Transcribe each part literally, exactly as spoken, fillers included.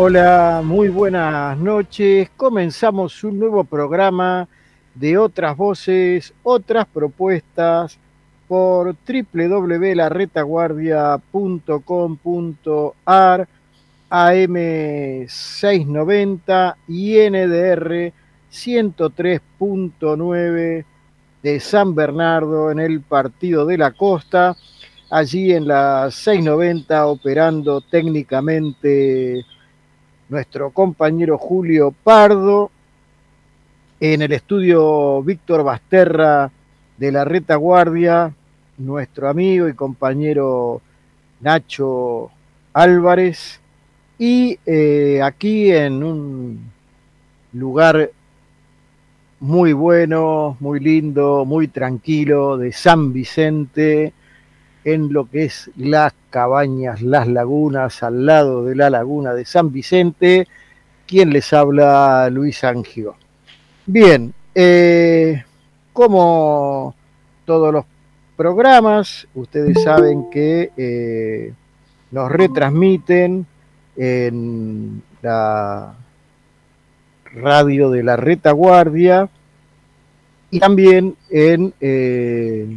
Hola, muy buenas noches. Comenzamos un nuevo programa de Otras Voces, Otras Propuestas por doble u doble u doble u punto la retaguardia punto com punto a r, A M seiscientos noventa y N D R ciento tres punto nueve de San Bernardo en el Partido de la Costa, allí en la seiscientos noventa operando técnicamente nuestro compañero Julio Pardo, en el estudio Víctor Basterra de la Retaguardia, nuestro amigo y compañero Nacho Álvarez, y eh, aquí en un lugar muy bueno, muy lindo, muy tranquilo, de San Vicente, en lo que es las cabañas, las lagunas, al lado de la laguna de San Vicente, quien les habla, Luis Angio. Bien, eh, como todos los programas, ustedes saben que eh, nos retransmiten en la radio de la Retaguardia y también en eh,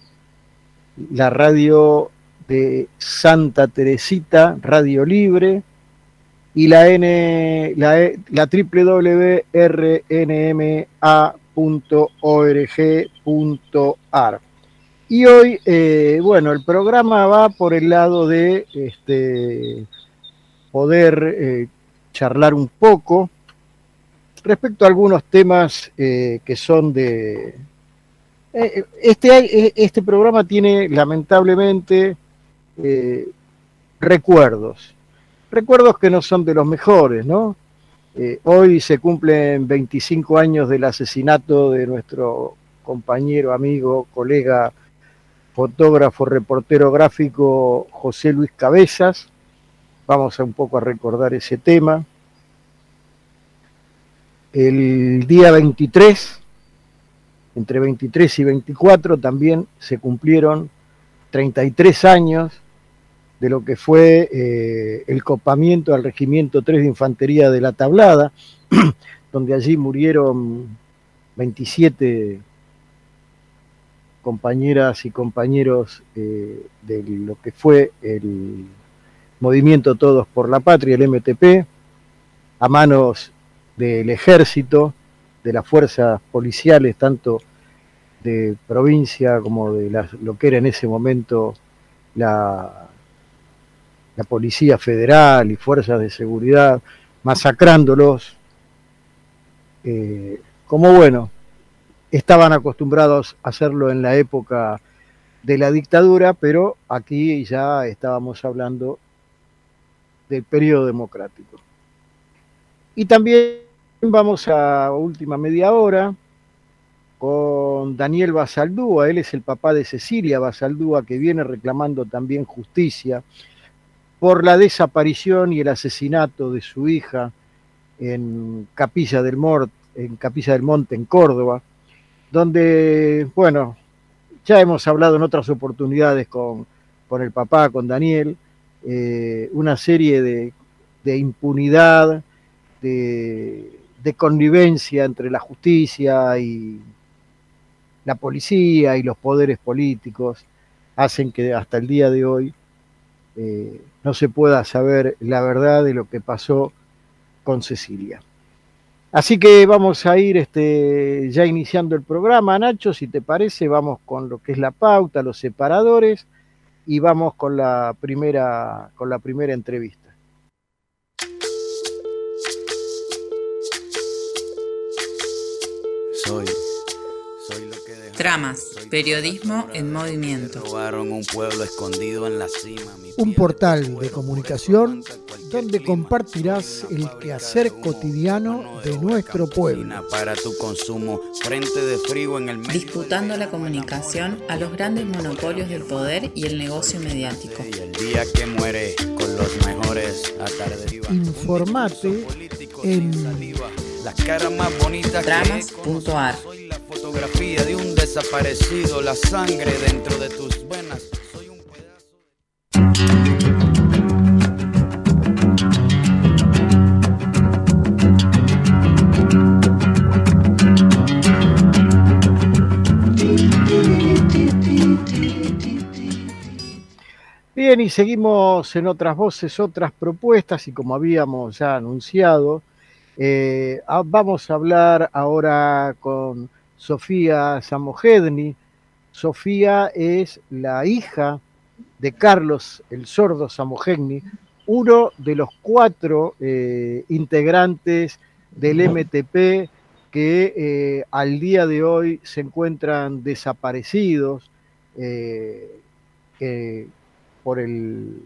la radio de Santa Teresita, Radio Libre, y la N, la, la doble u doble u doble u punto r n m a punto org punto a r. Y hoy, eh, bueno, el programa va por el lado de este, poder eh, charlar un poco respecto a algunos temas eh, que son de... Eh, este, este programa tiene, lamentablemente, eh, recuerdos. Recuerdos que no son de los mejores, ¿no? Eh, hoy se cumplen veinticinco años del asesinato de nuestro compañero, amigo, colega, fotógrafo, reportero gráfico José Luis Cabezas. Vamos a un poco a recordar ese tema. El día veintitrés, entre veintitrés y veinticuatro, también se cumplieron treinta y tres años de lo que fue eh, el copamiento al Regimiento tres de Infantería de la Tablada, donde allí murieron veintisiete compañeras y compañeros eh, de lo que fue el Movimiento Todos por la Patria, el M T P, a manos del Ejército, de las fuerzas policiales, tanto de provincia como de la, lo que era en ese momento la... la Policía Federal y fuerzas de seguridad, masacrándolos, eh, como bueno, estaban acostumbrados a hacerlo en la época de la dictadura, pero aquí ya estábamos hablando del periodo democrático. Y también vamos a última media hora con Daniel Basaldúa. Él es el papá de Cecilia Basaldúa, que viene reclamando también justicia por la desaparición y el asesinato de su hija en Capilla del Monte, en Capilla del Monte, en Córdoba, donde, bueno, ya hemos hablado en otras oportunidades con, con el papá, con Daniel, eh, una serie de, de impunidad, de, de connivencia entre la justicia y la policía y los poderes políticos, hacen que hasta el día de hoy Eh, no se pueda saber la verdad de lo que pasó con Cecilia. Así que vamos a ir este, ya iniciando el programa. Nacho, si te parece, vamos con lo que es la pauta, los separadores, y vamos con la primera, con la primera entrevista. Soy Tramas, periodismo en movimiento. Un pueblo escondido en la cima. Un portal de comunicación donde compartirás el quehacer cotidiano de nuestro pueblo. Para tu consumo, frente de frío en el medio. Disputando la comunicación a los grandes monopolios del poder y el negocio mediático. Y el día que muere con los mejores atardería. Informate en las caras más bonitas. Tramas punto a r. Soy la fotografía de un desaparecido, la sangre dentro de tus venas. Soy un pedazo de... y seguimos en Otras Voces, Otras Propuestas, y como habíamos ya anunciado, eh, a, vamos a hablar ahora con Sofía Samojedni. Sofía es la hija de Carlos el Sordo Samojedni, uno de los cuatro eh, integrantes del M T P que eh, al día de hoy se encuentran desaparecidos eh, eh, por el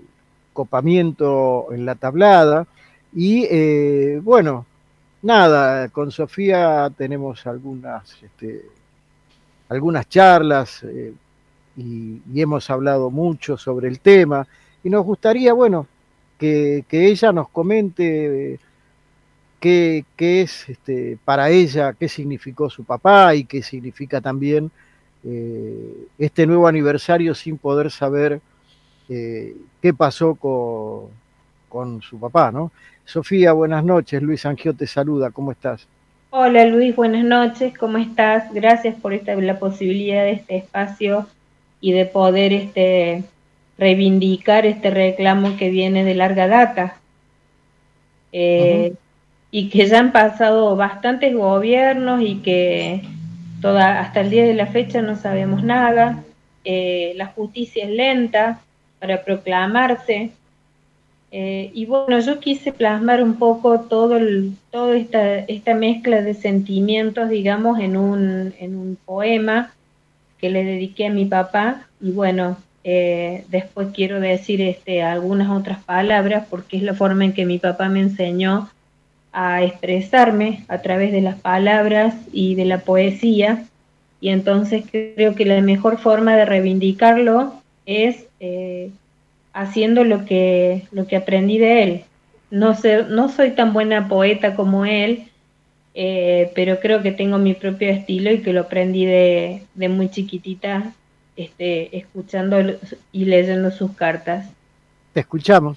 copamiento en la tablada. Y eh, bueno, nada, con Sofía tenemos algunas, este, algunas charlas eh, y, y hemos hablado mucho sobre el tema. Y nos gustaría, bueno, que, que ella nos comente qué, qué es este, para ella, qué significó su papá y qué significa también eh, este nuevo aniversario sin poder saber eh, qué pasó con, con su papá, ¿no? Sofía, buenas noches. Luis Angio te saluda. ¿Cómo estás? Hola Luis, buenas noches. ¿Cómo estás? Gracias por esta, la posibilidad de este espacio y de poder este, reivindicar este reclamo que viene de larga data. Eh, uh-huh. Y que ya han pasado bastantes gobiernos y que toda, hasta el día de la fecha no sabemos nada. Eh, la justicia es lenta para proclamarse. Eh, y bueno, yo quise plasmar un poco todo el, toda esta, esta mezcla de sentimientos, digamos, en un, en un poema que le dediqué a mi papá. Y bueno, eh, después quiero decir este, algunas otras palabras porque es la forma en que mi papá me enseñó a expresarme a través de las palabras y de la poesía. Y entonces creo que la mejor forma de reivindicarlo es eh, haciendo lo que, lo que aprendí de él. No sé, no soy tan buena poeta como él, eh, pero creo que tengo mi propio estilo y que lo aprendí de, de muy chiquitita, este, escuchando y leyendo sus cartas. Te escuchamos.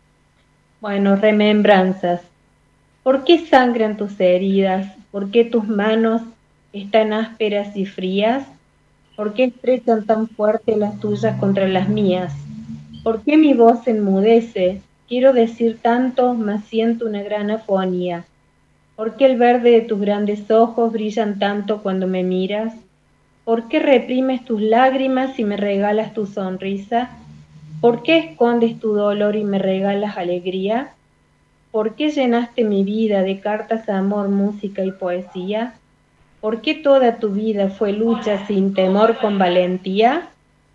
Bueno, remembranzas. ¿Por qué sangran tus heridas? ¿Por qué tus manos están ásperas y frías? ¿Por qué estrechan tan fuerte las tuyas contra las mías? ¿Por qué mi voz enmudece? Quiero decir tanto, mas siento una gran afonía. ¿Por qué el verde de tus grandes ojos brillan tanto cuando me miras? ¿Por qué reprimes tus lágrimas y me regalas tu sonrisa? ¿Por qué escondes tu dolor y me regalas alegría? ¿Por qué llenaste mi vida de cartas de amor, música y poesía? ¿Por qué toda tu vida fue lucha sin temor con valentía?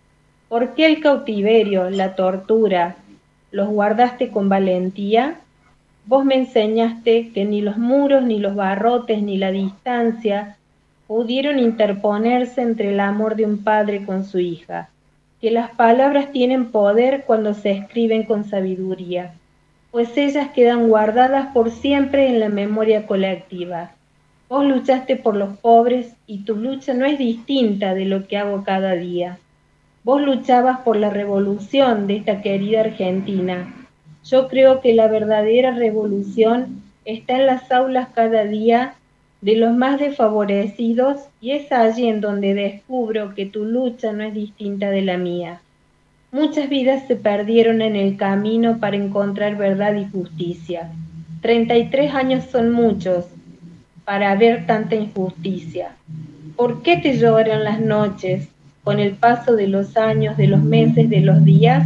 ¿Por qué el cautiverio, la tortura, los guardaste con valentía? Vos me enseñaste que ni los muros, ni los barrotes, ni la distancia pudieron interponerse entre el amor de un padre con su hija, que las palabras tienen poder cuando se escriben con sabiduría, pues ellas quedan guardadas por siempre en la memoria colectiva. Vos luchaste por los pobres y tu lucha no es distinta de lo que hago cada día. Vos luchabas por la revolución de esta querida Argentina. Yo creo que la verdadera revolución está en las aulas cada día de los más desfavorecidos y es allí en donde descubro que tu lucha no es distinta de la mía. Muchas vidas se perdieron en el camino para encontrar verdad y justicia. treinta y tres años son muchos para ver tanta injusticia. ¿Por qué te lloran las noches con el paso de los años, de los meses, de los días?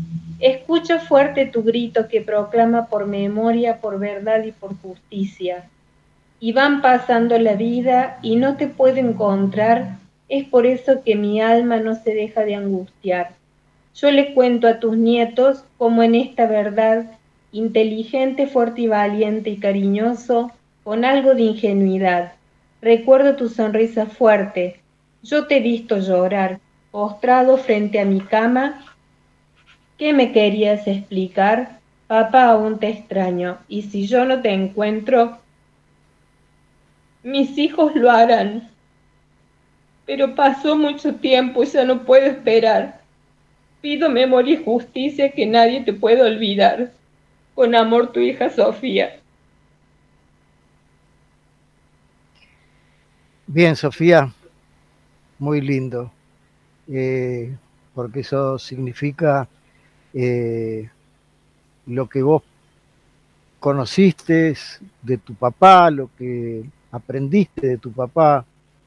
Escucho fuerte tu grito que proclama por memoria, por verdad y por justicia. Y van pasando la vida y no te puedo encontrar, es por eso que mi alma no se deja de angustiar. Yo le cuento a tus nietos como en esta verdad, inteligente, fuerte y valiente y cariñoso, con algo de ingenuidad. Recuerdo tu sonrisa fuerte. Yo te he visto llorar, postrado frente a mi cama. ¿Qué me querías explicar? Papá, aún te extraño, y si yo no te encuentro, mis hijos lo harán. Pero pasó mucho tiempo y ya no puedo esperar. Pido memoria y justicia que nadie te pueda olvidar. Con amor, tu hija Sofía. Bien, Sofía, muy lindo, eh, porque eso significa eh, lo que vos conociste de tu papá, lo que aprendiste de tu papá,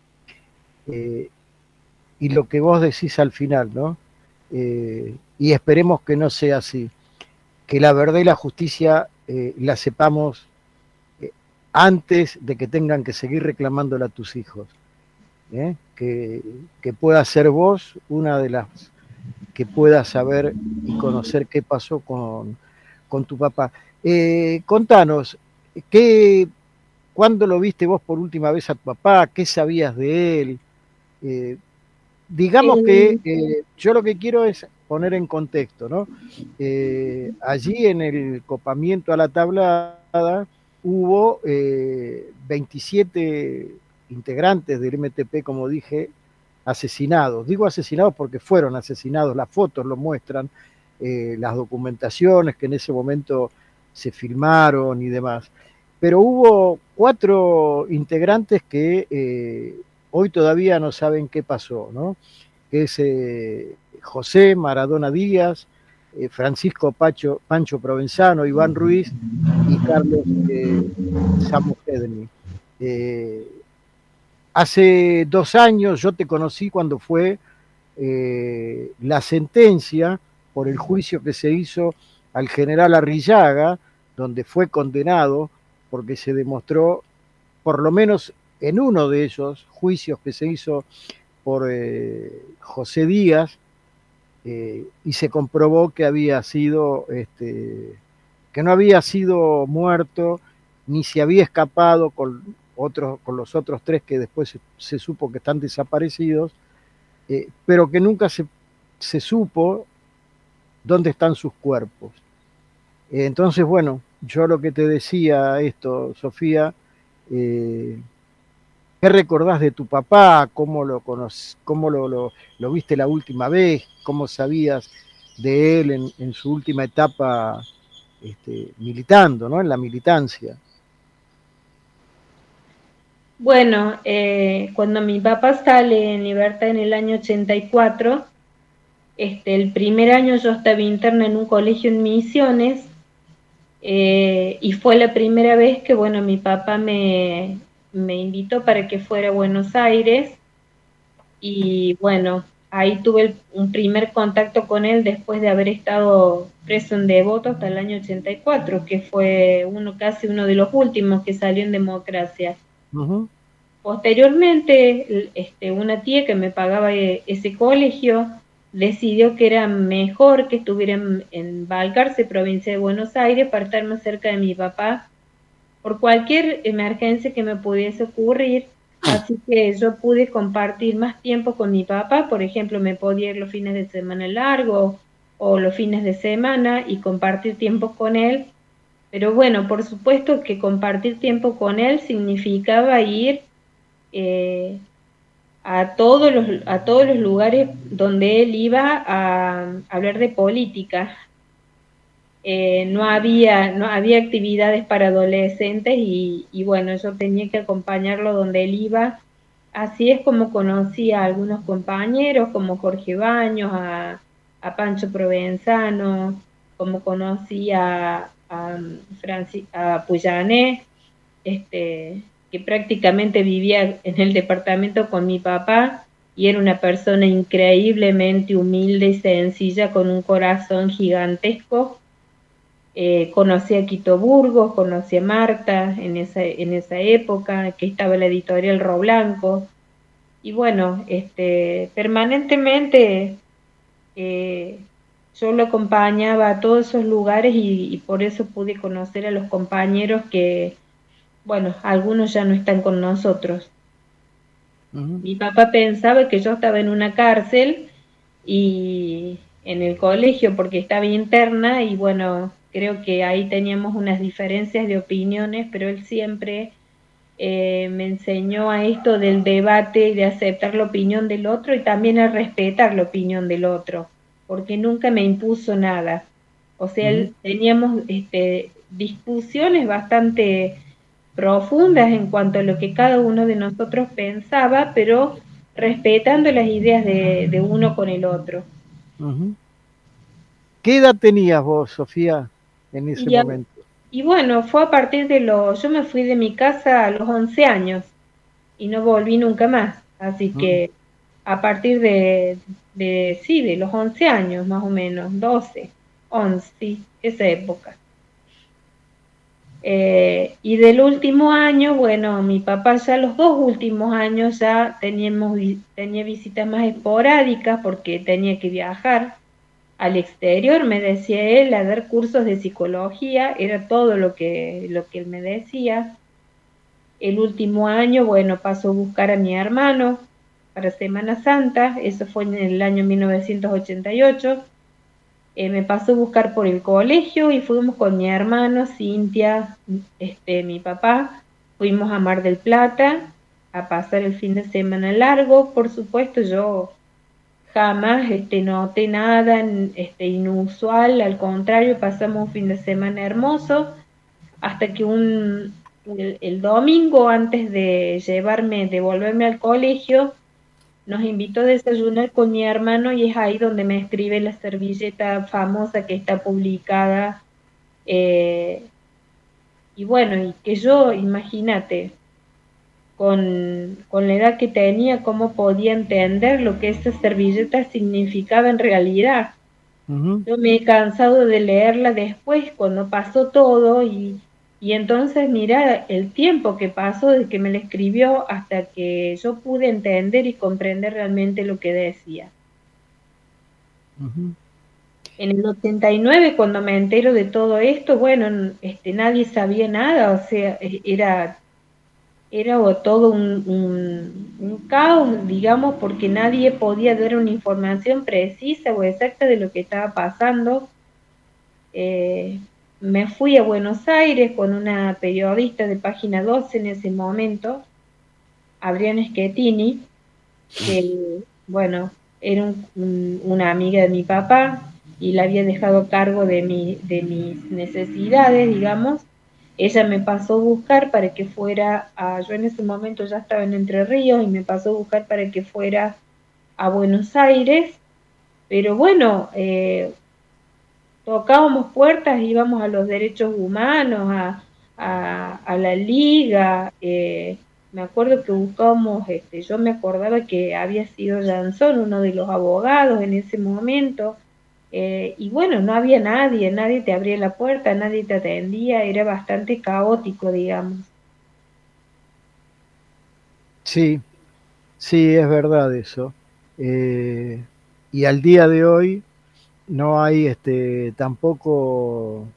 eh, y lo que vos decís al final, ¿no? Eh, y esperemos que no sea así, que la verdad y la justicia eh, la sepamos eh, antes de que tengan que seguir reclamándola a tus hijos. ¿eh? Que, que puedas ser vos una de las que puedas saber y conocer qué pasó con, con tu papá. Eh, contanos, ¿qué, ¿cuándo lo viste vos por última vez a tu papá? ¿Qué sabías de él? Eh, digamos que eh, yo lo que quiero es poner en contexto, ¿no? Eh, allí en el copamiento a la tablada hubo eh, veintisiete integrantes del M T P, como dije, asesinados. Digo asesinados porque fueron asesinados, las fotos lo muestran, eh, las documentaciones que en ese momento se filmaron y demás. Pero hubo cuatro integrantes que eh, hoy todavía no saben qué pasó, ¿no? Que es eh, José Maradona Díaz, eh, Francisco Pacho, Pancho Provenzano, Iván Ruiz y Carlos eh, Samogedni. Eh, hace dos años yo te conocí cuando fue eh, la sentencia por el juicio que se hizo al general Arrillaga, donde fue condenado porque se demostró, por lo menos en uno de esos juicios que se hizo por eh, José Díaz, eh, y se comprobó que había sido, este, que no había sido muerto, ni se había escapado con, otros, con los otros tres que después se, se supo que están desaparecidos, eh, pero que nunca se, se supo dónde están sus cuerpos. Eh, entonces, bueno, yo lo que te decía esto, Sofía, eh, ¿qué recordás de tu papá? ¿Cómo lo conoc- cómo lo, lo, lo viste la última vez? ¿Cómo sabías de él en, en su última etapa este, militando, ¿no? En la militancia. Bueno, eh, cuando mi papá sale en libertad en el año ochenta y cuatro, este, el primer año yo estaba interna en un colegio en Misiones, eh, y fue la primera vez que, bueno, mi papá me, me invitó para que fuera a Buenos Aires, y bueno, ahí tuve el, un primer contacto con él después de haber estado preso en Devoto hasta el año ochenta y cuatro, que fue uno casi uno de los últimos que salió en democracia. Uh-huh. Posteriormente, este, una tía que me pagaba ese colegio decidió que era mejor que estuviera en, en Balcarce, provincia de Buenos Aires, para estar más cerca de mi papá, por cualquier emergencia que me pudiese ocurrir. Así que yo pude compartir más tiempo con mi papá. Por ejemplo, me podía ir los fines de semana largos o los fines de semana y compartir tiempo con él. Pero bueno, por supuesto que compartir tiempo con él significaba ir eh, a, todos los, a todos los lugares donde él iba a, a hablar de política. Eh, no había no había actividades para adolescentes y, y bueno, yo tenía que acompañarlo donde él iba. Así es como conocí a algunos compañeros como Jorge Baños, a, a Pancho Provenzano, como conocí a, a, Francis, a Puyané, este, que prácticamente vivía en el departamento con mi papá y era una persona increíblemente humilde y sencilla con un corazón gigantesco. Eh, conocí a Quito Burgos, conocí a Marta en esa, en esa época, que estaba la editorial Ro Blanco, y bueno, este, permanentemente eh, yo lo acompañaba a todos esos lugares y, y por eso pude conocer a los compañeros que, bueno, algunos ya no están con nosotros. Uh-huh. Mi papá pensaba que yo estaba en una cárcel y en el colegio porque estaba interna y bueno, creo que ahí teníamos unas diferencias de opiniones, pero él siempre eh, me enseñó a esto del debate y de aceptar la opinión del otro y también a respetar la opinión del otro, porque nunca me impuso nada. O sea, uh-huh. él, teníamos este, discusiones bastante profundas en cuanto a lo que cada uno de nosotros pensaba, pero respetando las ideas de, de uno con el otro. Uh-huh. ¿Qué edad tenías vos, Sofía, en ese Y, a- momento? y bueno, fue a partir de los, yo me fui de mi casa a los once años y no volví nunca más. Así Mm. que a partir de, de sí, de los once años más o menos, doce, once, sí, esa época. Eh, y del último año, bueno, mi papá ya los dos últimos años ya teníamos, vi- tenía visitas más esporádicas porque tenía que viajar al exterior, me decía él, a dar cursos de psicología, era todo lo que, lo que él me decía. El último año, bueno, pasó a buscar a mi hermano para Semana Santa, eso fue en el año mil novecientos ochenta y ocho. Eh, me pasó a buscar por el colegio y fuimos con mi hermano, Cintia, este, mi papá, fuimos a Mar del Plata a pasar el fin de semana largo. Por supuesto, yo jamás este, noté nada este, inusual, al contrario, pasamos un fin de semana hermoso, hasta que un, el, el domingo, antes de llevarme, de volverme al colegio, nos invitó a desayunar con mi hermano y es ahí donde me escribe la servilleta famosa que está publicada. eh, y bueno, y que yo, imagínate, con, con la edad que tenía, cómo podía entender lo que esa servilleta significaba en realidad. Ujú. Yo me he cansado de leerla después, cuando pasó todo, y, y entonces mira el tiempo que pasó desde que me la escribió hasta que yo pude entender y comprender realmente lo que decía. Ujú. En el ochenta y nueve, cuando me entero de todo esto, bueno, n- este, nadie sabía nada, o sea, e- era, era o todo un, un, un caos, digamos, porque nadie podía dar una información precisa o exacta de lo que estaba pasando. Eh, Me fui a Buenos Aires con una periodista de Página doce en ese momento, Adriana Schettini, que, bueno, era un- un- una amiga de mi papá y la había dejado a cargo de, mi, de mis necesidades, digamos. Ella me pasó a buscar para que fuera a, yo en ese momento ya estaba en Entre Ríos y me pasó a buscar para que fuera a Buenos Aires, pero bueno, eh, tocábamos puertas, íbamos a los derechos humanos, a, a, a la liga, eh, me acuerdo que buscábamos, este, yo me acordaba que había sido Jansón uno de los abogados en ese momento, eh, y bueno, no había nadie, nadie te abría la puerta, nadie te atendía, era bastante caótico, digamos. Sí, sí, es verdad eso. Eh, y al día de hoy no hay este, tampoco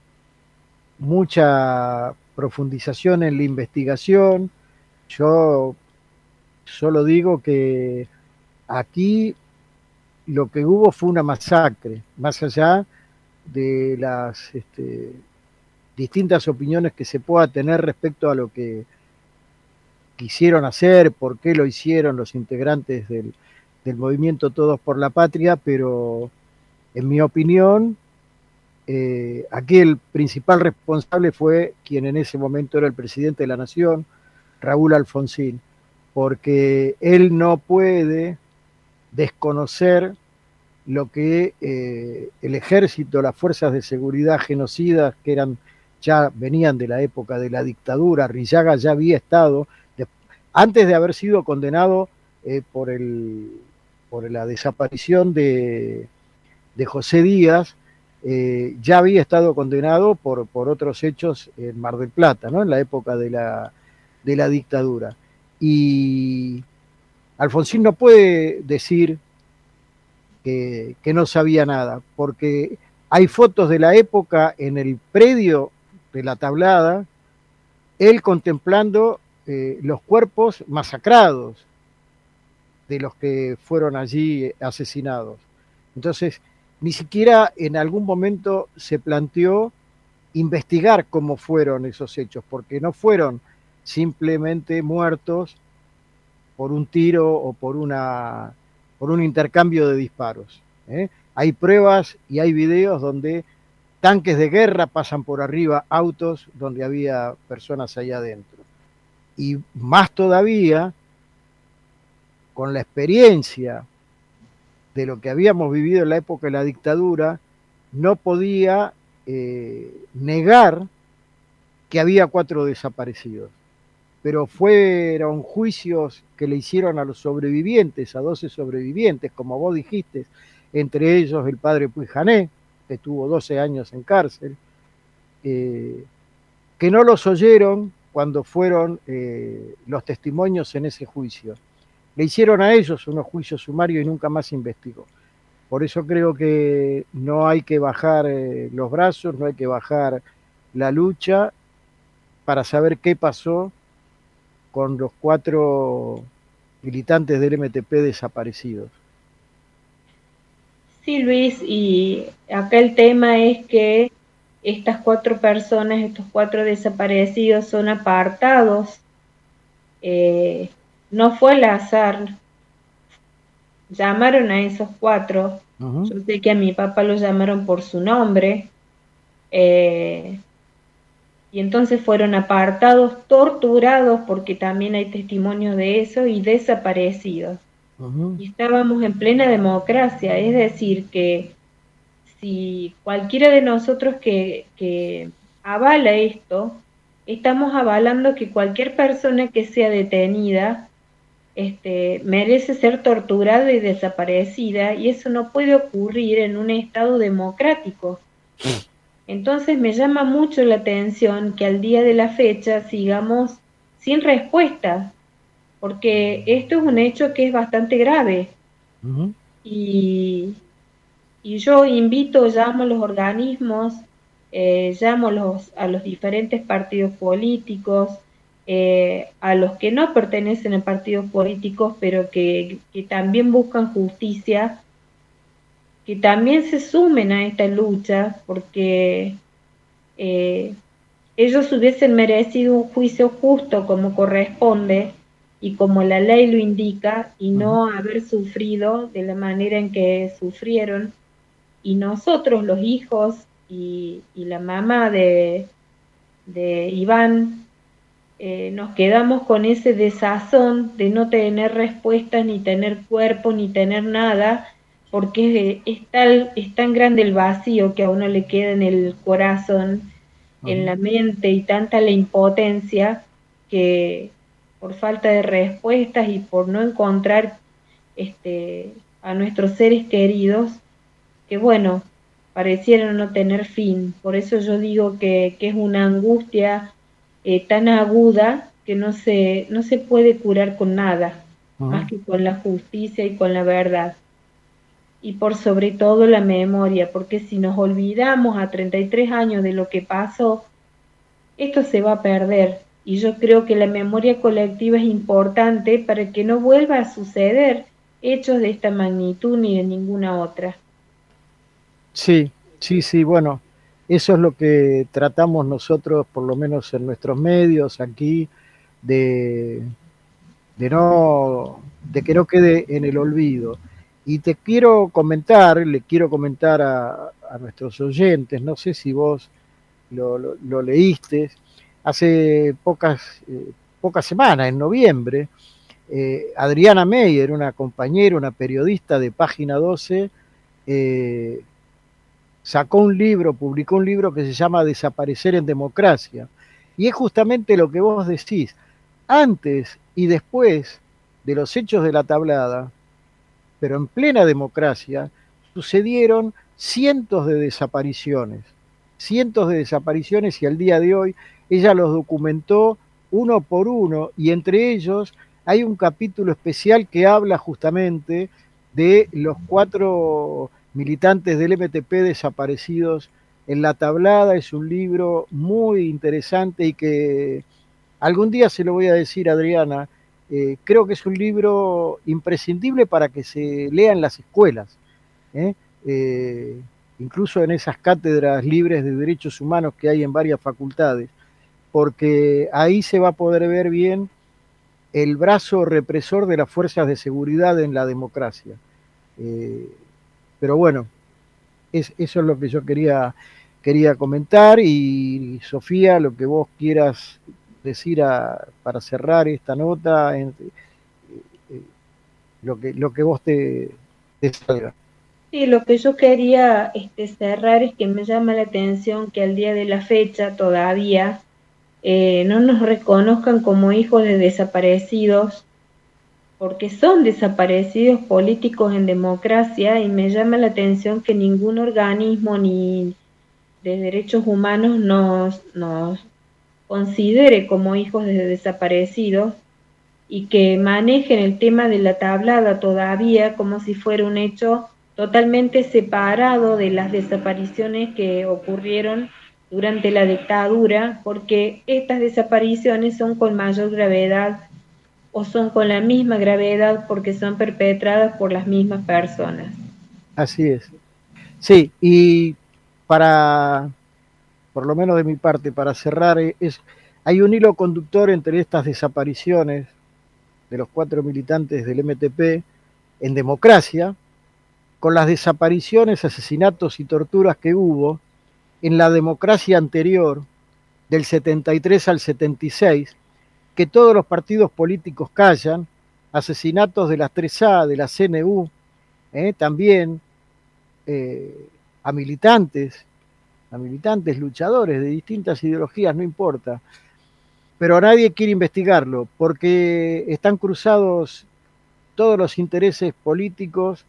mucha profundización en la investigación. Yo solo digo que aquí lo que hubo fue una masacre, más allá de las este, distintas opiniones que se pueda tener respecto a lo que quisieron hacer, por qué lo hicieron los integrantes del, del movimiento Todos por la Patria, pero en mi opinión, eh, aquí el principal responsable fue quien en ese momento era el presidente de la Nación, Raúl Alfonsín, porque él no puede desconocer lo que eh, el ejército, las fuerzas de seguridad genocidas que eran ya venían de la época de la dictadura. Arrillaga ya había estado de, antes de haber sido condenado eh, por el por la desaparición de, de José Díaz, eh, ya había estado condenado por, por otros hechos en Mar del Plata, ¿no? En la época de la, de la dictadura. Y Alfonsín no puede decir que, que no sabía nada, porque hay fotos de la época en el predio de la Tablada, él contemplando eh, los cuerpos masacrados de los que fueron allí asesinados. Entonces, ni siquiera en algún momento se planteó investigar cómo fueron esos hechos, porque no fueron simplemente muertos por un tiro o por, una, por un intercambio de disparos. ¿eh? Hay pruebas y hay videos donde tanques de guerra pasan por arriba autos donde había personas allá adentro. Y más todavía, con la experiencia de lo que habíamos vivido en la época de la dictadura, no podía eh, negar que había cuatro desaparecidos, pero fueron juicios que le hicieron a los sobrevivientes, a doce sobrevivientes, como vos dijiste, entre ellos el padre Puijané, que tuvo doce años en cárcel, eh, que no los oyeron cuando fueron eh, los testimonios en ese juicio. Le hicieron a ellos unos juicios sumarios y nunca más se investigó. Por eso creo que no hay que bajar eh, los brazos, no hay que bajar la lucha para saber qué pasó con los cuatro militantes del M T P desaparecidos. Sí, Luis, y acá el tema es que estas cuatro personas, estos cuatro desaparecidos son apartados. Eh, no fue al azar. Llamaron a esos cuatro. Uh-huh. Yo sé que a mi papá lo llamaron por su nombre. Eh, y entonces fueron apartados, torturados, porque también hay testimonios de eso, y desaparecidos. Uh-huh. Y estábamos en plena democracia, es decir, que si cualquiera de nosotros que, que avala esto, estamos avalando que cualquier persona que sea detenida este, merece ser torturada y desaparecida, y eso no puede ocurrir en un Estado democrático. Entonces me llama mucho la atención que al día de la fecha sigamos sin respuesta, porque esto es un hecho que es bastante grave. Uh-huh. Y, y yo invito, llamo a los organismos, eh, llamo a los, a los diferentes partidos políticos, eh, a los que no pertenecen a partidos políticos, pero que, que también buscan justicia, que también se sumen a esta lucha, porque eh, ellos hubiesen merecido un juicio justo como corresponde y como la ley lo indica, y no uh-huh. haber sufrido de la manera en que sufrieron. Y nosotros, los hijos y, y la mamá de, de Iván, eh, nos quedamos con ese desazón de no tener respuestas, ni tener cuerpo, ni tener nada, porque es, es, tal, es tan grande el vacío que a uno le queda en el corazón, uh-huh. en la mente, y tanta la impotencia, que por falta de respuestas y por no encontrar este, a nuestros seres queridos, que bueno, parecieron no tener fin. Por eso yo digo que, que es una angustia eh, tan aguda que no se, no se puede curar con nada, uh-huh. más que con la justicia y con la verdad. Y por sobre todo la memoria, porque si nos olvidamos a treinta y tres años de lo que pasó, esto se va a perder. Y yo creo que la memoria colectiva es importante para que no vuelva a suceder hechos de esta magnitud ni de ninguna otra. Sí, sí, sí, bueno, eso es lo que tratamos nosotros, por lo menos en nuestros medios aquí, de, de, no, de que no quede en el olvido. Y te quiero comentar, le quiero comentar a, a nuestros oyentes, no sé si vos lo, lo, lo leíste, hace pocas, eh, pocas semanas, en noviembre, eh, Adriana Meyer, una compañera, una periodista de Página doce, eh, sacó un libro, publicó un libro que se llama Desaparecer en Democracia. Y es justamente lo que vos decís. Antes y después de los hechos de la Tablada, pero en plena democracia, sucedieron cientos de desapariciones. Cientos de desapariciones, y al día de hoy ella los documentó uno por uno, y entre ellos hay un capítulo especial que habla justamente de los cuatro militantes del M T P desaparecidos en la Tablada. Es un libro muy interesante y que algún día se lo voy a decir a Adriana, eh, creo que es un libro imprescindible para que se lea en las escuelas, ¿eh? Eh, incluso en esas cátedras libres de derechos humanos que hay en varias facultades, porque ahí se va a poder ver bien el brazo represor de las fuerzas de seguridad en la democracia. Eh, Pero bueno, es, eso es lo que yo quería, quería comentar. Y Sofía, lo que vos quieras decir a, para cerrar esta nota, en, eh, lo, que, lo que vos te, te salga. Sí, lo que yo quería este, cerrar es que me llama la atención que al día de la fecha todavía eh, no nos reconozcan como hijos de desaparecidos, porque son desaparecidos políticos en democracia, y me llama la atención que ningún organismo ni de derechos humanos nos, nos considere como hijos de desaparecidos, y que manejen el tema de la tablada todavía como si fuera un hecho totalmente separado de las desapariciones que ocurrieron durante la dictadura, porque estas desapariciones son con mayor gravedad o son con la misma gravedad porque son perpetradas por las mismas personas. Así es. Sí, y para, por lo menos de mi parte, para cerrar, es, hay un hilo conductor entre estas desapariciones de los cuatro militantes del M T P en democracia, con las desapariciones, asesinatos y torturas que hubo en la democracia anterior, del setenta y tres al setenta y seis, que todos los partidos políticos callan, asesinatos de las tres A, de la C N U, eh, también eh, a militantes, a militantes luchadores de distintas ideologías, no importa, pero nadie quiere investigarlo, porque están cruzados todos los intereses políticos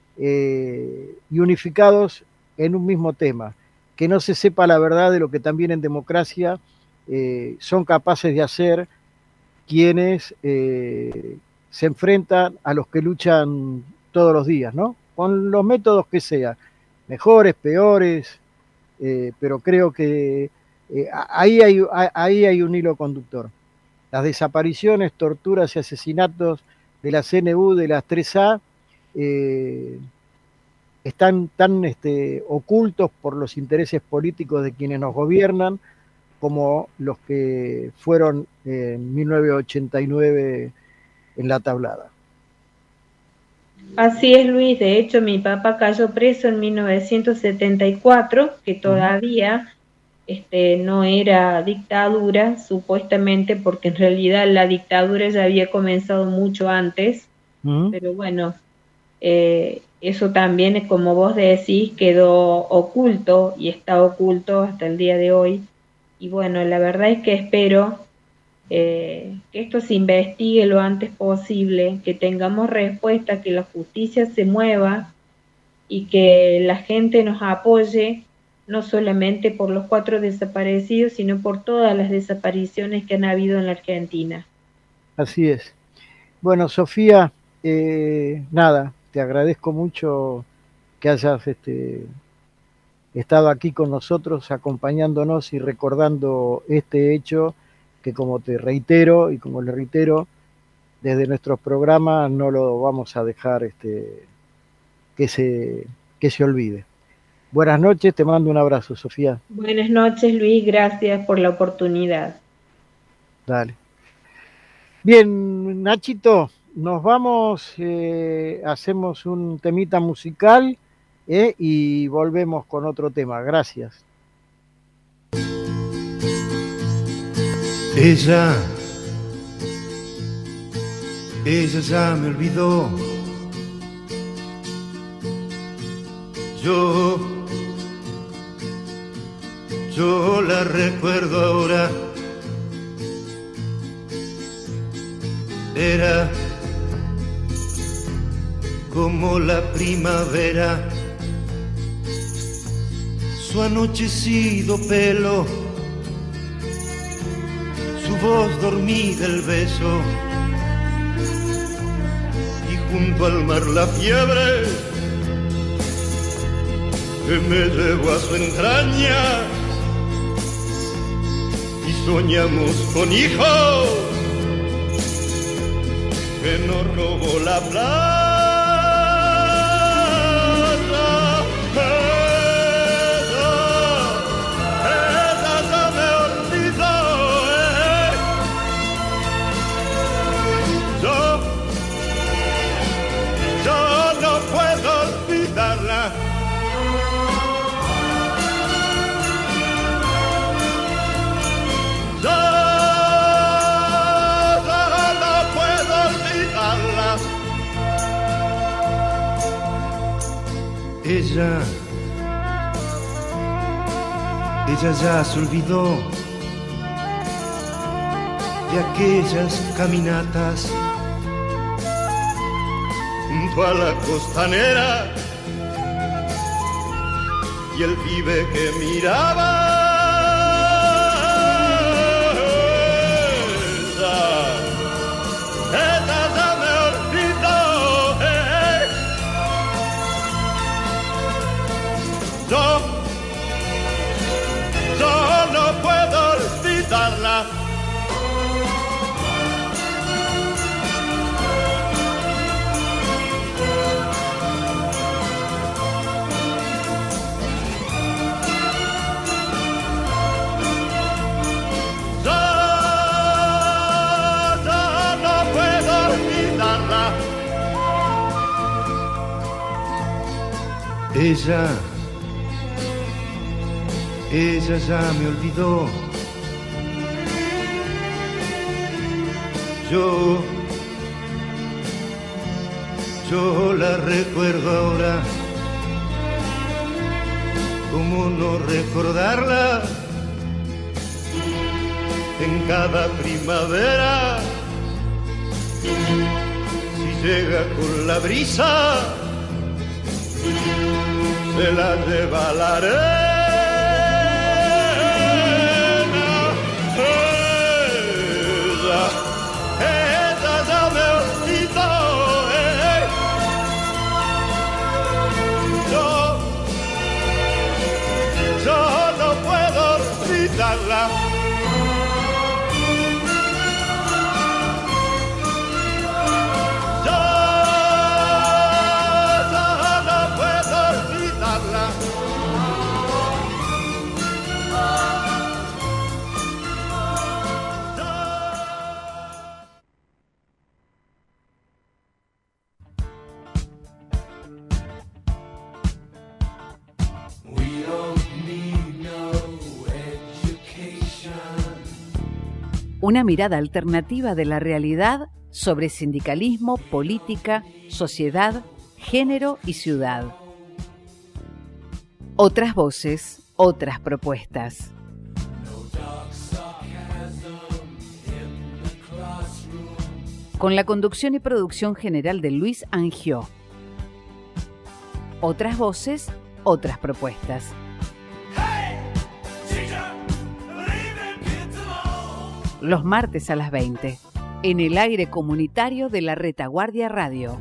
eh, y unificados en un mismo tema, que no se sepa la verdad de lo que también en democracia eh, son capaces de hacer quienes eh, se enfrentan a los que luchan todos los días, ¿no? Con los métodos que sean, mejores, peores, eh, pero creo que eh, ahí, hay, ahí hay un hilo conductor. Las desapariciones, torturas y asesinatos de la C N U, de las tres A, eh, están tan este, ocultos por los intereses políticos de quienes nos gobiernan, como los que fueron en mil novecientos ochenta y nueve en la tablada. Así es, Luis. De hecho, mi papá cayó preso en mil novecientos setenta y cuatro, que todavía este, no era dictadura, supuestamente, porque en realidad la dictadura ya había comenzado mucho antes. Uh-huh. Pero bueno, eh, eso también, como vos decís, quedó oculto y está oculto hasta el día de hoy. Y bueno, la verdad es que espero eh, que esto se investigue lo antes posible, que tengamos respuesta, que la justicia se mueva y que la gente nos apoye, no solamente por los cuatro desaparecidos, sino por todas las desapariciones que han habido en la Argentina. Así es. Bueno, Sofía, eh, nada, te agradezco mucho que hayas este, estado aquí con nosotros, acompañándonos y recordando este hecho que, como te reitero y como le reitero, desde nuestros programas no lo vamos a dejar este, que, se, que se olvide. Buenas noches, te mando un abrazo, Sofía. Buenas noches, Luis, gracias por la oportunidad. Dale. Bien, Nachito, nos vamos, eh, hacemos un temita musical eh, y volvemos con otro tema. Gracias. Ella, ella ya me olvidó. Yo, yo la recuerdo ahora. Era como la primavera, su anochecido pelo, su voz dormida, el beso, y junto al mar la fiebre que me llevó a su entraña, y soñamos con hijos que nos robó la plata. Ella, ella ya se olvidó de aquellas caminatas junto a la costanera y el pibe que miraba. Yo, yo no puedo olvidarla. Yo, yo no puedo olvidarla. Ella, ella ya me olvidó. Yo, yo la recuerdo ahora. ¿Cómo no recordarla? En cada primavera, si llega con la brisa, se la lleva la arena. Ella ya me olvidó, eh. Yo, yo no puedo olvidarla. Yo, yo no puedo olvidarla. Una mirada alternativa de la realidad sobre sindicalismo, política, sociedad, género y ciudad. Otras voces, otras propuestas. Con la conducción y producción general de Luis Angió. Otras voces, otras propuestas. Los martes a las veinte, en el aire comunitario de la Retaguardia Radio.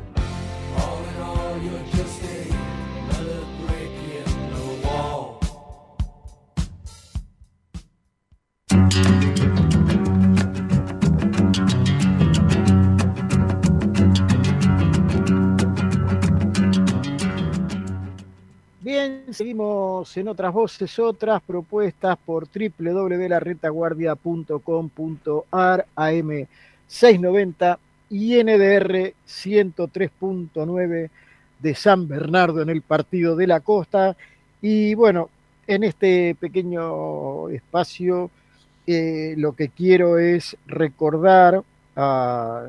Bien, seguimos en Otras Voces, Otras Propuestas por doble u doble u doble u punto la retaguardia punto com punto a r, A M seiscientos noventa y N D R ciento tres punto nueve de San Bernardo en el Partido de la Costa. Y bueno, en este pequeño espacio eh, lo que quiero es recordar a,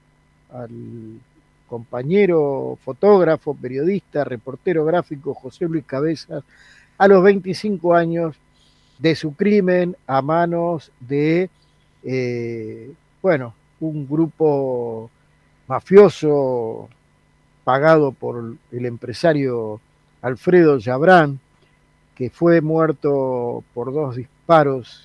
al compañero fotógrafo, periodista, reportero gráfico José Luis Cabezas, a los veinticinco años de su crimen a manos de, eh, bueno, un grupo mafioso pagado por el empresario Alfredo Yabrán, que fue muerto por dos disparos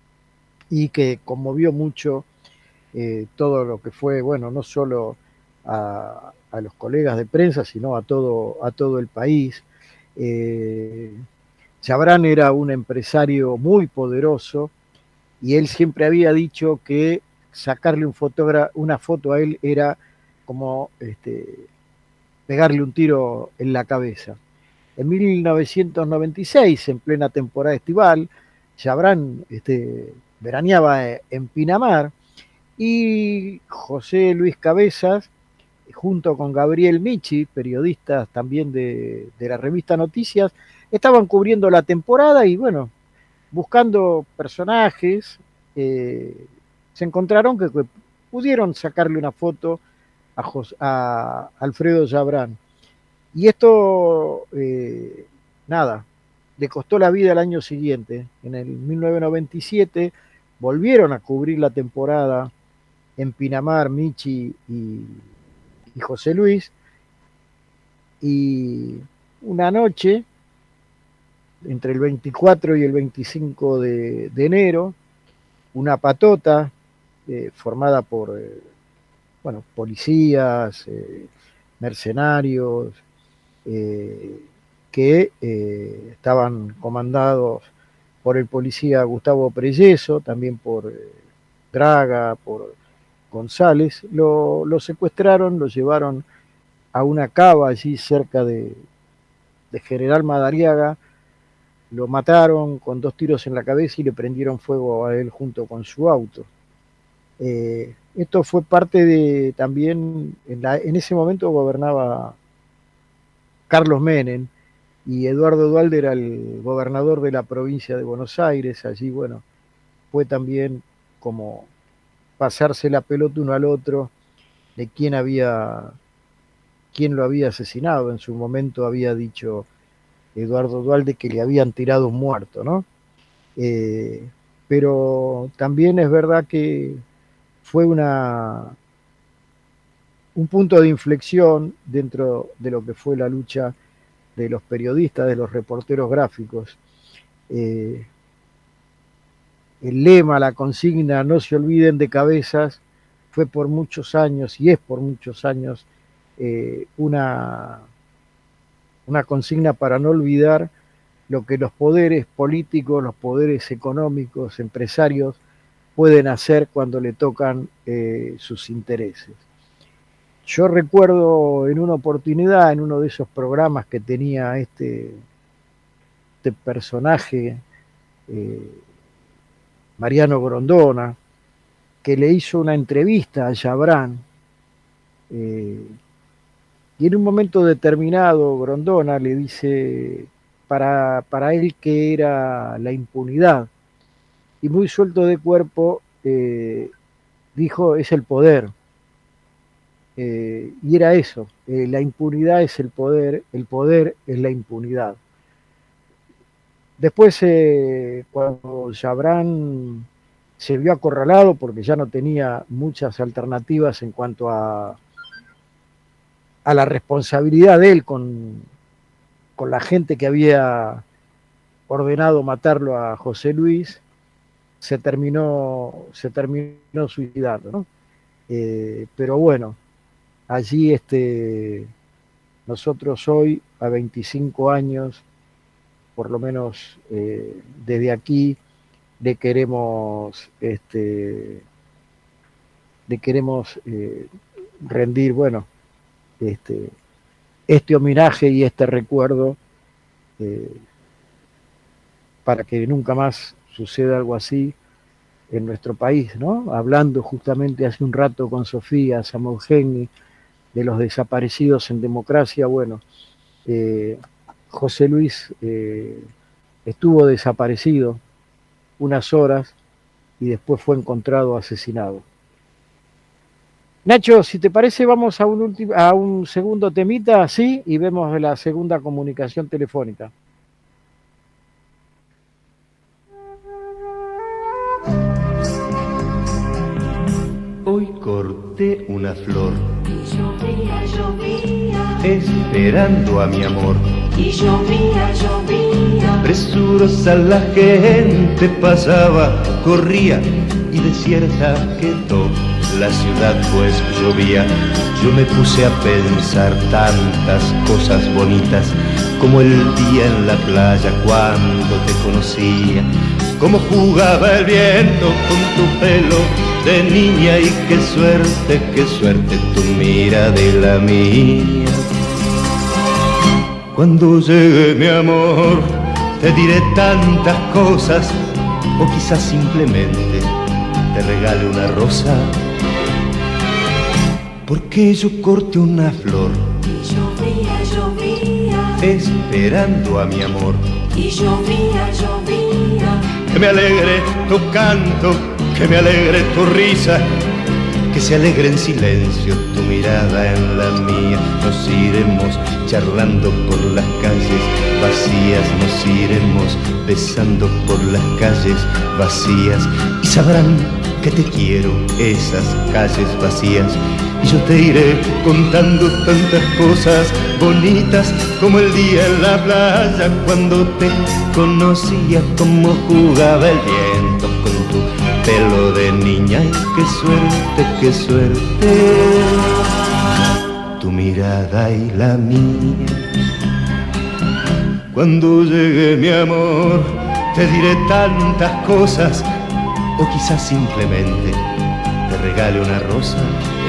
y que conmovió mucho eh, todo lo que fue, bueno, no solo A, a los colegas de prensa, sino a todo, a todo el país. Eh, Yabrán era un empresario muy poderoso y él siempre había dicho que sacarle un fotógrafo, una foto a él era como este, pegarle un tiro en la cabeza. En mil novecientos noventa y seis, en plena temporada estival, Yabrán este, veraneaba en Pinamar y José Luis Cabezas, junto con Gabriel Michi, periodistas también de, de la revista Noticias, estaban cubriendo la temporada y bueno, buscando personajes, eh, se encontraron que, que pudieron sacarle una foto a, Jos, a Alfredo Yabrán. Y esto, eh, nada, le costó la vida el año siguiente. En el mil novecientos noventa y siete volvieron a cubrir la temporada en Pinamar, Michi y, y José Luis. Y una noche, entre el veinticuatro y el veinticinco de, de enero, una patota eh, formada por eh, bueno, policías, eh, mercenarios, eh, que eh, estaban comandados por el policía Gustavo Preyeso, también por eh, Draga, por González, lo, lo secuestraron, lo llevaron a una cava allí cerca de, de General Madariaga, lo mataron con dos tiros en la cabeza y le prendieron fuego a él junto con su auto. Eh, esto fue parte de también, en, la, en ese momento gobernaba Carlos Menem y Eduardo Duhalde era el gobernador de la provincia de Buenos Aires. Allí, bueno, fue también como pasarse la pelota uno al otro de quién había, quién lo había asesinado. En su momento había dicho Eduardo Duhalde que le habían tirado un muerto, ¿no? Eh, pero también es verdad que fue una, un punto de inflexión dentro de lo que fue la lucha de los periodistas, de los reporteros gráficos. Eh, el lema, la consigna, no se olviden de Cabezas, fue por muchos años y es por muchos años eh, una, una consigna para no olvidar lo que los poderes políticos, los poderes económicos, empresarios, pueden hacer cuando le tocan eh, sus intereses. Yo recuerdo en una oportunidad, en uno de esos programas que tenía este, este personaje, eh, Mariano Grondona, que le hizo una entrevista a Chabrán, eh, y en un momento determinado Grondona le dice para, para él que era la impunidad, y muy suelto de cuerpo eh, dijo, es el poder. Eh, y era eso, eh, la impunidad es el poder, el poder es la impunidad. Después, eh, cuando Chabrán se vio acorralado porque ya no tenía muchas alternativas en cuanto a, a la responsabilidad de él con, con la gente que había ordenado matarlo a José Luis, se terminó, se terminó suicidando, ¿no? Eh, pero bueno, allí este, nosotros hoy, a veinticinco años, por lo menos eh, desde aquí, le queremos, este, le queremos eh, rendir, bueno, este, este homenaje y este recuerdo eh, para que nunca más suceda algo así en nuestro país, ¿no? Hablando justamente hace un rato con Sofía Samogeni de los desaparecidos en democracia, bueno, eh, José Luis eh, estuvo desaparecido unas horas y después fue encontrado asesinado. Nacho, si te parece, vamos a un, último, a un segundo temita, así, y vemos la segunda comunicación telefónica. Hoy corté una flor y llovía, llovía, esperando a mi amor. Y llovía, llovía, Presurosa la gente pasaba, corría y desierta quedó la ciudad pues llovía. Yo me puse a pensar tantas cosas bonitas, como el día en la playa cuando te conocía, cómo jugaba el viento con tu pelo de niña y qué suerte, qué suerte tu mira de la mía. Cuando llegue mi amor te diré tantas cosas, o quizás simplemente te regale una rosa, porque yo corté una flor y llovía, llovía, esperando a mi amor. Y llovía, llovía, Que me alegre tu canto, que me alegre tu risa, que se alegre en silencio tu mirada en la mía. Nos iremos charlando por las calles vacías, nos iremos besando por las calles vacías, y sabrán que te quiero esas calles vacías. Y yo te iré contando tantas cosas bonitas, como el día en la playa cuando te conocía, como jugaba el viento con tu pelo de niña. Y qué suerte, qué suerte, tu mirada y la mía. Cuando llegue mi amor te diré tantas cosas, o quizás simplemente te regale una rosa.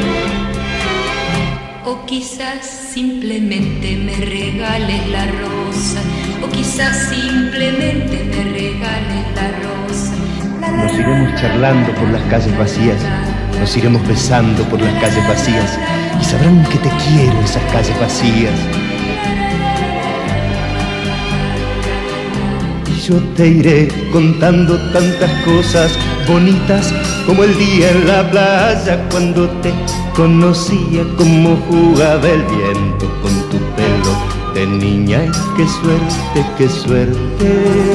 O quizás simplemente me regales la rosa, o quizás simplemente me regales la rosa. Nos iremos charlando por las calles vacías, nos iremos besando por las calles vacías, y sabrán que te quiero esas calles vacías. Y yo te iré contando tantas cosas bonitas, como el día en la playa cuando te conocía, como jugaba el viento con tu pelo de niña. Y qué suerte, qué suerte,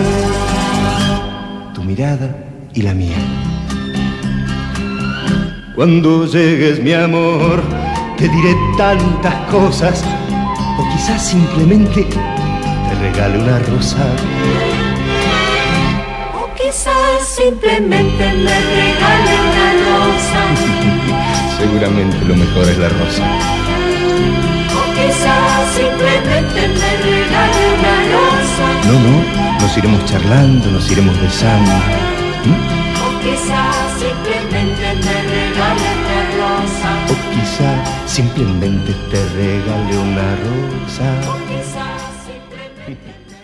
tu mirada y la mía. Cuando llegues mi amor te diré tantas cosas, o quizás simplemente te regale una rosa. O quizás simplemente me regales la rosa. Seguramente lo mejor es la rosa. O quizás simplemente me regales la rosa. No, no, nos iremos charlando, nos iremos besando. ¿Mm? O quizás simplemente me regales la rosa. O quizá simplemente te regale una rosa. O quizás simplemente...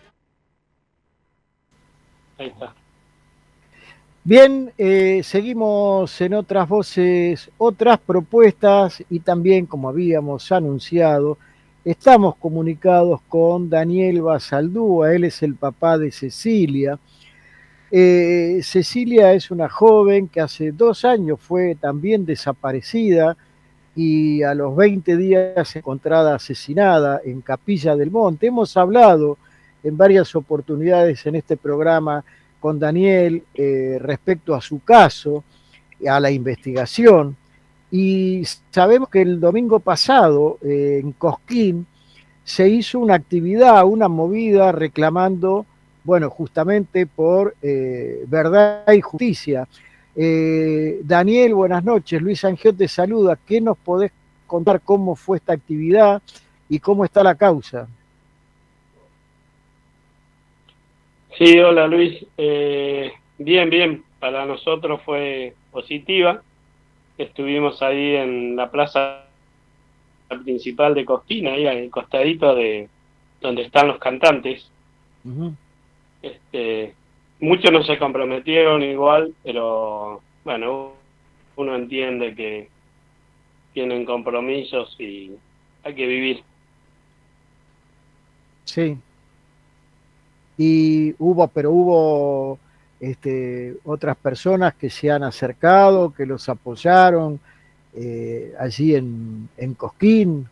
Ahí está. Bien, eh, seguimos en otras voces, otras propuestas, y también, como habíamos anunciado, estamos comunicados con Daniel Basaldúa. Él es el papá de Cecilia. Eh, Cecilia es una joven que hace dos años fue también desaparecida y a los veinte días encontrada asesinada en Capilla del Monte. Hemos hablado en varias oportunidades en este programa con Daniel eh, respecto a su caso, a la investigación, y sabemos que el domingo pasado eh, en Cosquín se hizo una actividad, una movida reclamando, bueno, justamente por eh, verdad y justicia. Eh, Daniel, buenas noches. Luis Angio te saluda. ¿Qué nos podés contar cómo fue esta actividad y cómo está la causa? Sí, hola Luis. Eh, bien, bien. Para nosotros fue positiva. Estuvimos ahí en la plaza principal de Cosquín, ahí al costadito de donde están los cantantes. Uh-huh. Este, muchos no se comprometieron igual, pero bueno, uno entiende que tienen compromisos y hay que vivir. Sí. Y hubo, pero hubo este, otras personas que se han acercado, que los apoyaron eh, allí en, en Cosquín.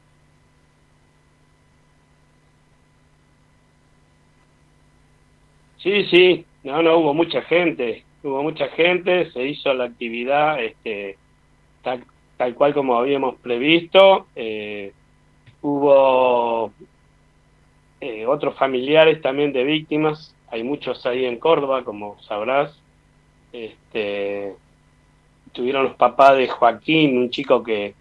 Sí, sí, no, no, hubo mucha gente, hubo mucha gente, se hizo la actividad este, tal, tal cual como habíamos previsto, eh, hubo eh, otros familiares también de víctimas, hay muchos ahí en Córdoba, como sabrás, este, tuvieron los papás de Joaquín, un chico que,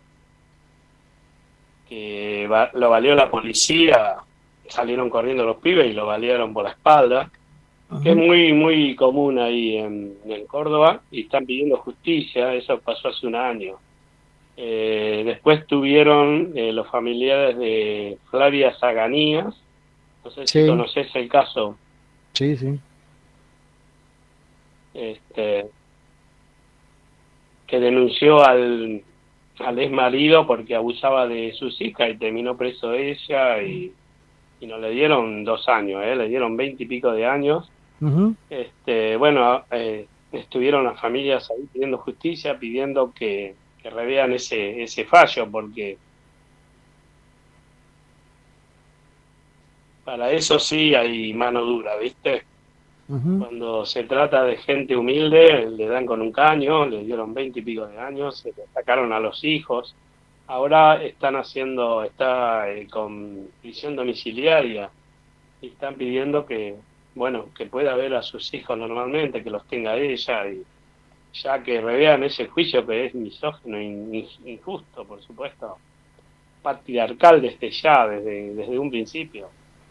que va, lo valió la policía. Salieron corriendo los pibes y lo balearon por la espalda, uh-huh. que es muy muy común ahí en, en Córdoba, y están pidiendo justicia. Eso pasó hace un año. Eh, después tuvieron eh, los familiares de Flavia Zaganías, no sé sí. si conoces el caso. Sí, sí. Este, que denunció al, al ex marido porque abusaba de sus hijas y terminó preso ella y... y no le dieron dos años, ¿eh? Le dieron veinte y pico de años. Uh-huh. Este, bueno, eh, estuvieron las familias ahí pidiendo justicia, pidiendo que, que revean ese, ese fallo, porque para eso sí hay mano dura, ¿viste? Uh-huh. Cuando se trata de gente humilde, le dan con un caño, le dieron veinte y pico de años, se le sacaron a los hijos. Ahora están haciendo, está eh, con prisión domiciliaria y están pidiendo que, bueno, que pueda ver a sus hijos normalmente, que los tenga ella, y ya que revean ese juicio que es misógino e injusto, por supuesto, patriarcal desde ya, desde, desde un principio.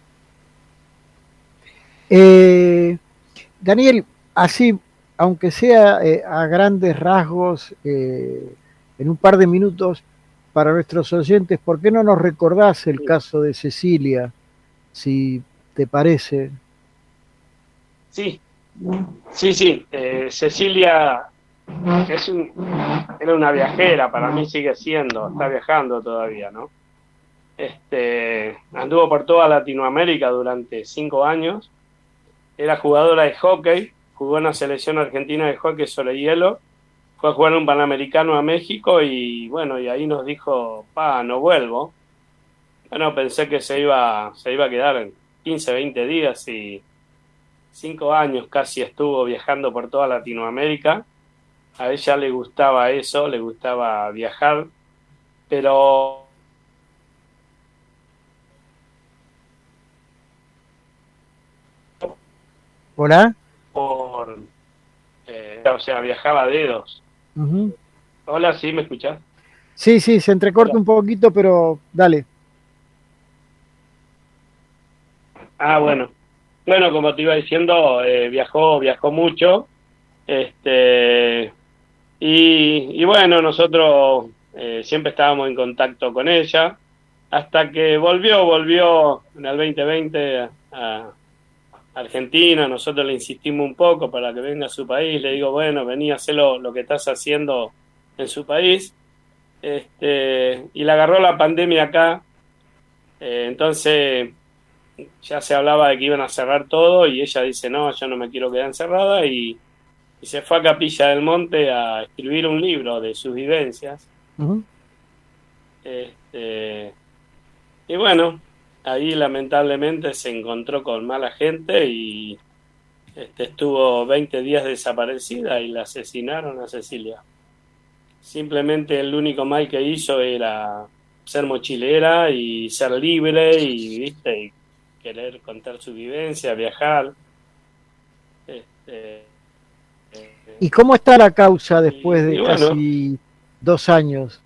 Eh, Daniel, así, aunque sea eh, a grandes rasgos, eh, en un par de minutos, para nuestros oyentes, ¿por qué no nos recordás el sí. caso de Cecilia, si te parece? Sí, sí, sí. Eh, Cecilia es un, era una viajera, para mí sigue siendo, está viajando todavía, ¿no? Este, anduvo por toda Latinoamérica durante cinco años. Era jugadora de hockey, jugó en la selección argentina de hockey sobre hielo, fue a jugar un Panamericano a México y bueno, y ahí nos dijo, pa, no vuelvo. Bueno, pensé que se iba, se iba a quedar en quince, veinte días y cinco años casi estuvo viajando por toda Latinoamérica. A ella le gustaba eso, le gustaba viajar, pero ¿Hola? Por, eh, o sea, viajaba a dedos. Uh-huh. Hola, ¿sí me escuchás? Sí, sí, se entrecorta Hola. un poquito, pero dale. Ah, bueno. Bueno, como te iba diciendo, eh, viajó, viajó mucho. Este, y, y bueno, nosotros eh, siempre estábamos en contacto con ella, hasta que volvió, volvió en el veinte veinte a, a Argentina. Nosotros le insistimos un poco para que venga a su país, le digo, bueno, vení a hacer lo, lo que estás haciendo en su país, este, y le agarró la pandemia acá, eh, entonces ya se hablaba de que iban a cerrar todo, y ella dice, no, yo no me quiero quedar encerrada, y, y se fue a Capilla del Monte a escribir un libro de sus vivencias. Uh-huh. este, y bueno, ahí lamentablemente se encontró con mala gente y este, estuvo veinte días desaparecida y la asesinaron a Cecilia. Simplemente el único mal que hizo era ser mochilera y ser libre y, ¿viste? Y querer contar su vivencia, viajar. Este, ¿Y cómo está la causa después y, de y bueno, casi dos años?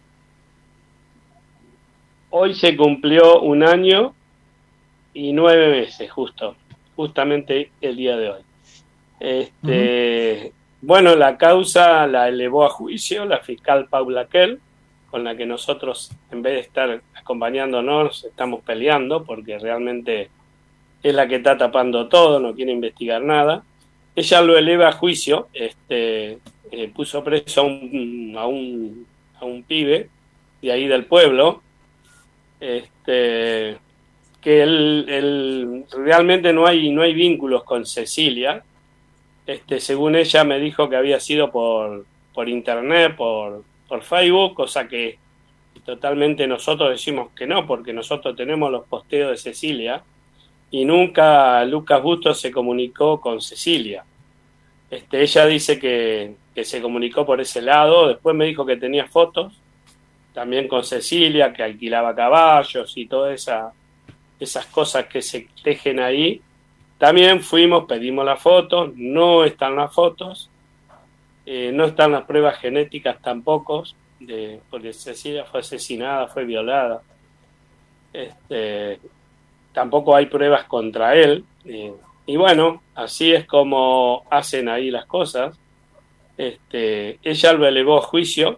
Hoy se cumplió un año y nueve meses, justo, justamente el día de hoy. Este, uh-huh. Bueno, la causa la elevó a juicio la fiscal Paula Kell, con la que nosotros, en vez de estar acompañándonos, estamos peleando, porque realmente es la que está tapando todo, no quiere investigar nada. Ella lo eleva a juicio, este, eh, puso preso a un, a un, a un pibe de ahí del pueblo, este, que él, él realmente no hay no hay vínculos con Cecilia. Este, según ella me dijo que había sido por por internet, por por Facebook, cosa que totalmente nosotros decimos que no, porque nosotros tenemos los posteos de Cecilia y nunca Lucas Bustos se comunicó con Cecilia. Este, ella dice que, que se comunicó por ese lado. Después me dijo que tenía fotos también con Cecilia, que alquilaba caballos y todas esa, esas cosas que se tejen ahí. También fuimos, pedimos las fotos, no están las fotos, eh, no están las pruebas genéticas tampoco, de, porque Cecilia fue asesinada, fue violada. Este, tampoco hay pruebas contra él. Eh, y bueno, así es como hacen ahí las cosas. Este, ella lo elevó a juicio.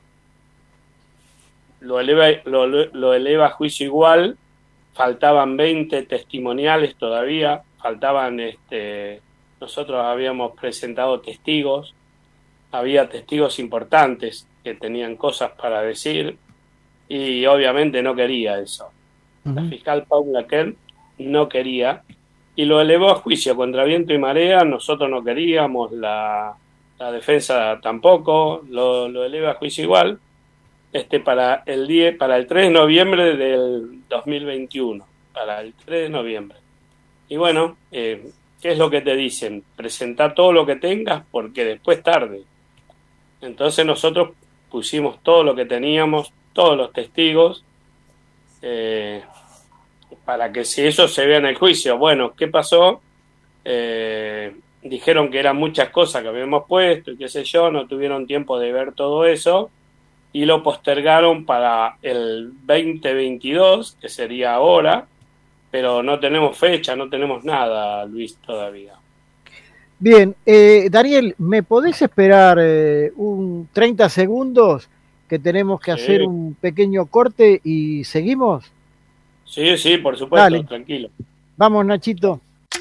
Lo eleva, lo, lo eleva a juicio igual, faltaban veinte testimoniales todavía, faltaban, este, nosotros habíamos presentado testigos, había testigos importantes que tenían cosas para decir y obviamente no quería eso. Uh-huh. La fiscal Paula Kell no quería y lo elevó a juicio contra viento y marea. Nosotros no queríamos, la, la defensa tampoco, lo, lo eleva a juicio igual, este, para el diez, para el tres de noviembre del dos mil veintiuno, para el tres de noviembre. Y bueno, eh, ¿qué es lo que te dicen? Presenta todo lo que tengas porque después tarde. Entonces nosotros pusimos todo lo que teníamos, todos los testigos, eh, para que si eso se vea en el juicio. Bueno, ¿qué pasó? Eh, dijeron que eran muchas cosas que habíamos puesto y qué sé yo, no tuvieron tiempo de ver todo eso y lo postergaron para el veinte veintidós, que sería ahora, pero no tenemos fecha, no tenemos nada, Luis, todavía. Bien, eh, Daniel, ¿me podés esperar eh, un treinta segundos que tenemos que sí. hacer un pequeño corte y seguimos? Sí, sí, por supuesto, Dale. Tranquilo. Vamos, Nachito.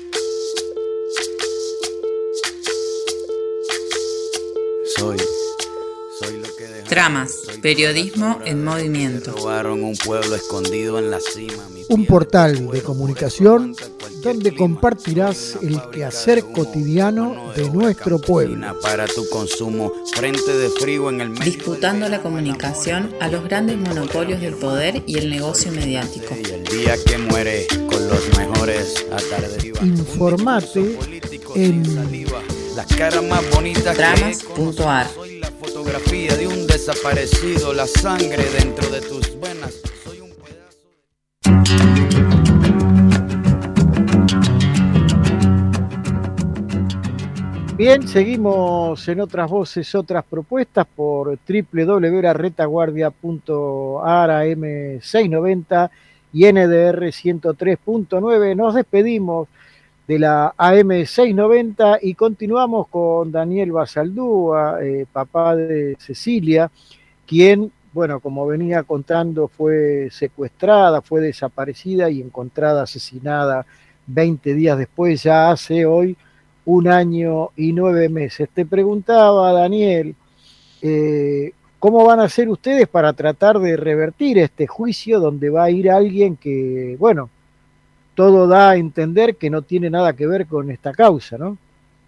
Soy, soy lo que dejaron, Tramas, periodismo en movimiento. Robaron un pueblo escondido en la cima. Un portal de comunicación donde compartirás el quehacer cotidiano de nuestro pueblo. Para tu consumo, frente de frío en el medio. Disputando la comunicación a los grandes monopolios del poder y el negocio mediático. Y el día que muere con los mejores atardecidos. Informate en las caras más bonitas. Tramas punto ar. Soy la fotografía de un desaparecido, la sangre dentro de tus venas. Soy un pedazo de... Bien, seguimos en Otras Voces, Otras Propuestas por doble u doble u doble u punto la retaguardia punto ar, A M seiscientos noventa y N D R ciento tres punto nueve. Nos despedimos de la A M seiscientos noventa y continuamos con Daniel Basaldúa, eh, papá de Cecilia, quien, bueno, como venía contando, fue secuestrada, fue desaparecida y encontrada asesinada veinte días después, ya hace hoy un año y nueve meses. Te preguntaba, Daniel, eh, ¿cómo van a hacer ustedes para tratar de revertir este juicio donde va a ir alguien que, bueno, todo da a entender que no tiene nada que ver con esta causa, ¿no?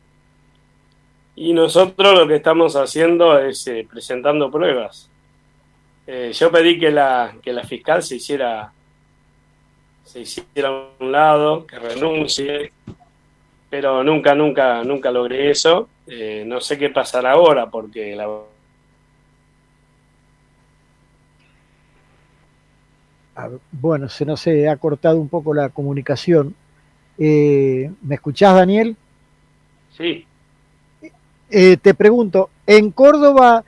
Y nosotros lo que estamos haciendo es eh, presentando pruebas. Eh, yo pedí que la, que la fiscal se hiciera, se hiciera a un lado, que renuncie, pero nunca, nunca, nunca logré eso. Eh, no sé qué pasará ahora, porque la... Bueno, se nos sé, ha cortado un poco la comunicación. Eh, ¿Me escuchás, Daniel? Sí. Eh, te pregunto, ¿en Córdoba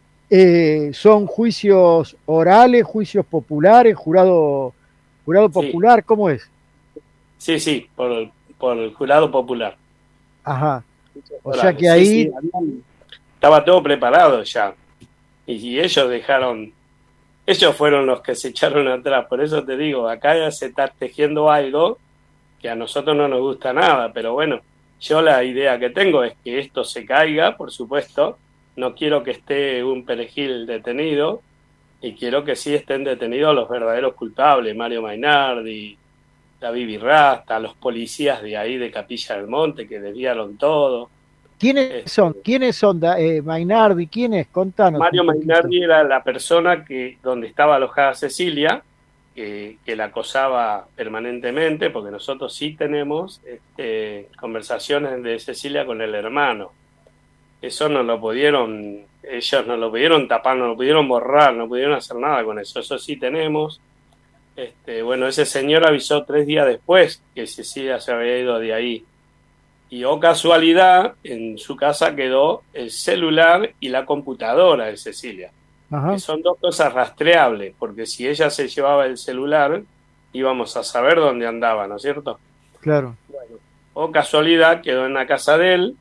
eh, son juicios orales, juicios populares, jurado, jurado popular? Sí. ¿Cómo es? Sí, sí, por, por el jurado popular. Ajá. O sea que ahí... Sí, sí, estaba todo preparado ya. Y, y ellos dejaron... Ellos fueron los que se echaron atrás. Por eso te digo, acá ya se está tejiendo algo que a nosotros no nos gusta nada. Pero bueno, yo la idea que tengo es que esto se caiga, por supuesto. No quiero que esté un perejil detenido. Y quiero que sí estén detenidos los verdaderos culpables. Mario Mainardi, David Virrasta, los policías de ahí de Capilla del Monte que desviaron todo. ¿Quiénes este, son? ¿Quiénes son? Eh, Mainardi, ¿quiénes? Contanos. Mario Mainardi era la persona que donde estaba alojada Cecilia, que, que la acosaba permanentemente, porque nosotros sí tenemos este, conversaciones de Cecilia con el hermano. Eso no lo pudieron, ellos no lo pudieron tapar, no lo pudieron borrar, no pudieron hacer nada con eso. Eso sí tenemos. Este, bueno, ese señor avisó tres días después que Cecilia se había ido de ahí. Y oh casualidad, en su casa quedó el celular y la computadora de Cecilia. Ajá. Que son dos cosas rastreables, porque si ella se llevaba el celular, íbamos a saber dónde andaba, ¿no es cierto? Claro. Bueno, oh casualidad, quedó en la casa de él.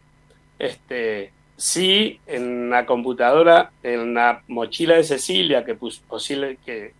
Este, sí, en la computadora, en la mochila de Cecilia, que pues, posible que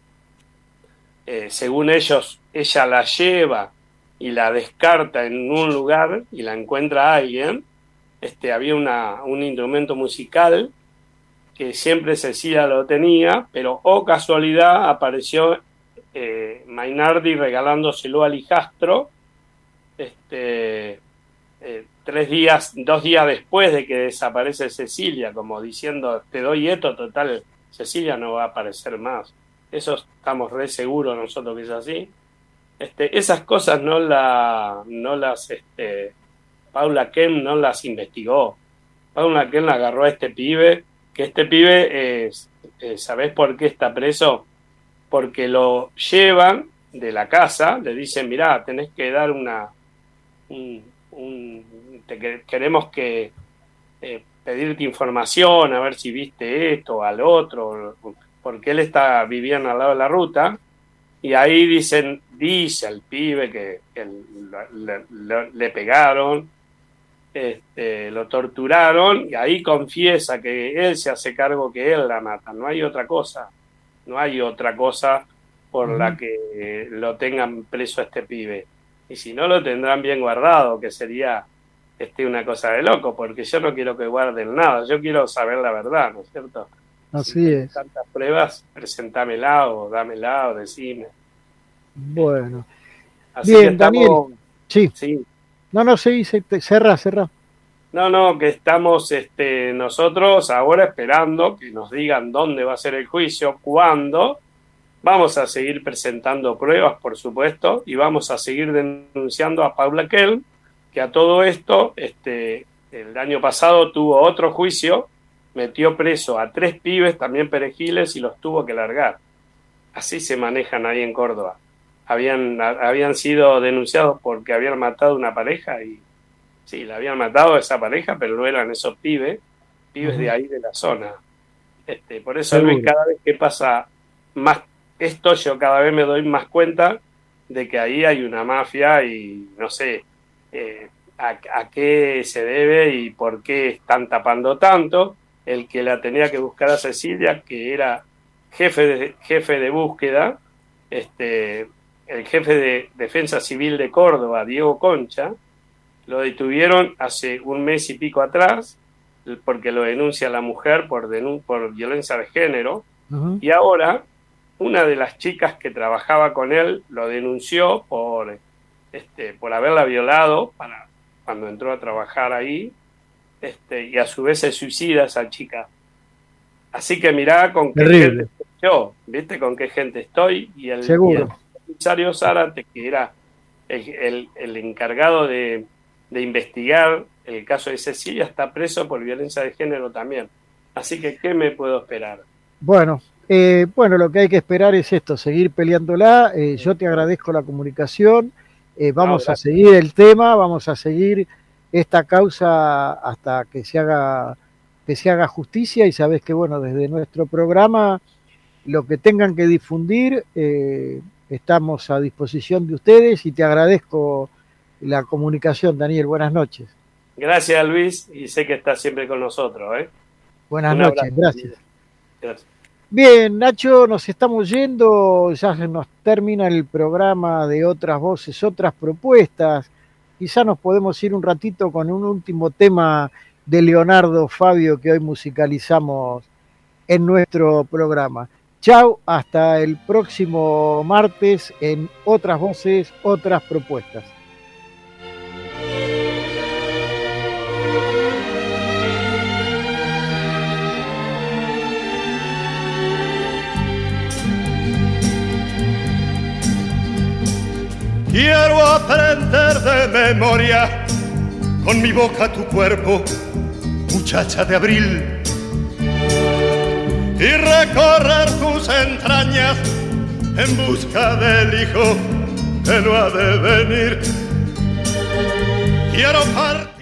eh, según ellos, ella la lleva y la descarta en un lugar y la encuentra alguien, este, había una, un instrumento musical que siempre Cecilia lo tenía, pero oh casualidad apareció eh, Mainardi regalándoselo al hijastro, este, eh, tres días, dos días después de que desaparece Cecilia, como diciendo, te doy esto, total, Cecilia no va a aparecer más. Eso estamos re seguros nosotros que es así. Este, esas cosas no, la, no las, este, Paula Kem no las investigó. Paula Kem agarró a este pibe, que este pibe, es, eh, ¿sabés por qué está preso? Porque lo llevan de la casa, le dicen, mirá, tenés que dar una, un, un, te, queremos que eh, pedirte información, a ver si viste esto o al otro, porque él está viviendo al lado de la ruta, y ahí dicen, dice al pibe que, que le, le, le pegaron, este, lo torturaron, y ahí confiesa que él se hace cargo que él la mata, no hay otra cosa, no hay otra cosa por uh-huh. la que lo tengan preso a este pibe, y si no lo tendrán bien guardado, que sería este, una cosa de loco, porque yo no quiero que guarden nada, yo quiero saber la verdad, ¿no es cierto? Así si es. Tantas pruebas, presentámela o dámela o decime. Bueno. Así bien, que estamos, Daniel. Sí. sí. No, no, sí, cerra, cerra. No, no, que estamos este, nosotros ahora esperando que nos digan dónde va a ser el juicio, cuándo. Vamos a seguir presentando pruebas, por supuesto, y vamos a seguir denunciando a Paula Kem, que a todo esto, este, el año pasado tuvo otro juicio, metió preso a tres pibes, también perejiles, y los tuvo que largar. Así se manejan ahí en Córdoba. Habían, habían sido denunciados porque habían matado una pareja y sí, la habían matado a esa pareja, pero no eran esos pibes, pibes uh-huh. de ahí de la zona. Este, por eso, Luis, cada vez que pasa más esto, yo cada vez me doy más cuenta de que ahí hay una mafia y no sé eh, a, a qué se debe y por qué están tapando tanto. El que la tenía que buscar a Cecilia, que era jefe de, jefe de búsqueda, este, el jefe de Defensa Civil de Córdoba, Diego Concha, lo detuvieron hace un mes y pico atrás, porque lo denuncia la mujer por, denun- por violencia de género, uh-huh. y ahora una de las chicas que trabajaba con él lo denunció por, este, por haberla violado para, cuando entró a trabajar ahí, Este, y a su vez se suicida esa chica. Así que mirá con qué Terrible. gente estoy yo, ¿viste? Con qué gente estoy. Y el, Seguro. y el comisario Zárate, que era el, el, el encargado de, de investigar el caso de Cecilia, está preso por violencia de género también. Así que, ¿qué me puedo esperar? Bueno, eh, bueno, lo que hay que esperar es esto, seguir peleándola. Eh, yo te agradezco la comunicación. Eh, vamos no, a seguir el tema, vamos a seguir esta causa hasta que se haga que se haga justicia, y sabés que bueno, desde nuestro programa lo que tengan que difundir eh, estamos a disposición de ustedes, y te agradezco la comunicación, Daniel. Buenas noches. Gracias, Luis, y sé que estás siempre con nosotros, ¿eh? Buenas Un noches, abrazo. gracias. Gracias. Bien, Nacho, nos estamos yendo, ya se nos termina el programa de Otras Voces, Otras Propuestas. Quizá nos podemos ir un ratito con un último tema de Leonardo Fabio que hoy musicalizamos en nuestro programa. Chau, hasta el próximo martes en Otras Voces, Otras Propuestas. Quiero aprender de memoria con mi boca tu cuerpo, muchacha de abril, y recorrer tus entrañas en busca del hijo que no ha de venir. Quiero partir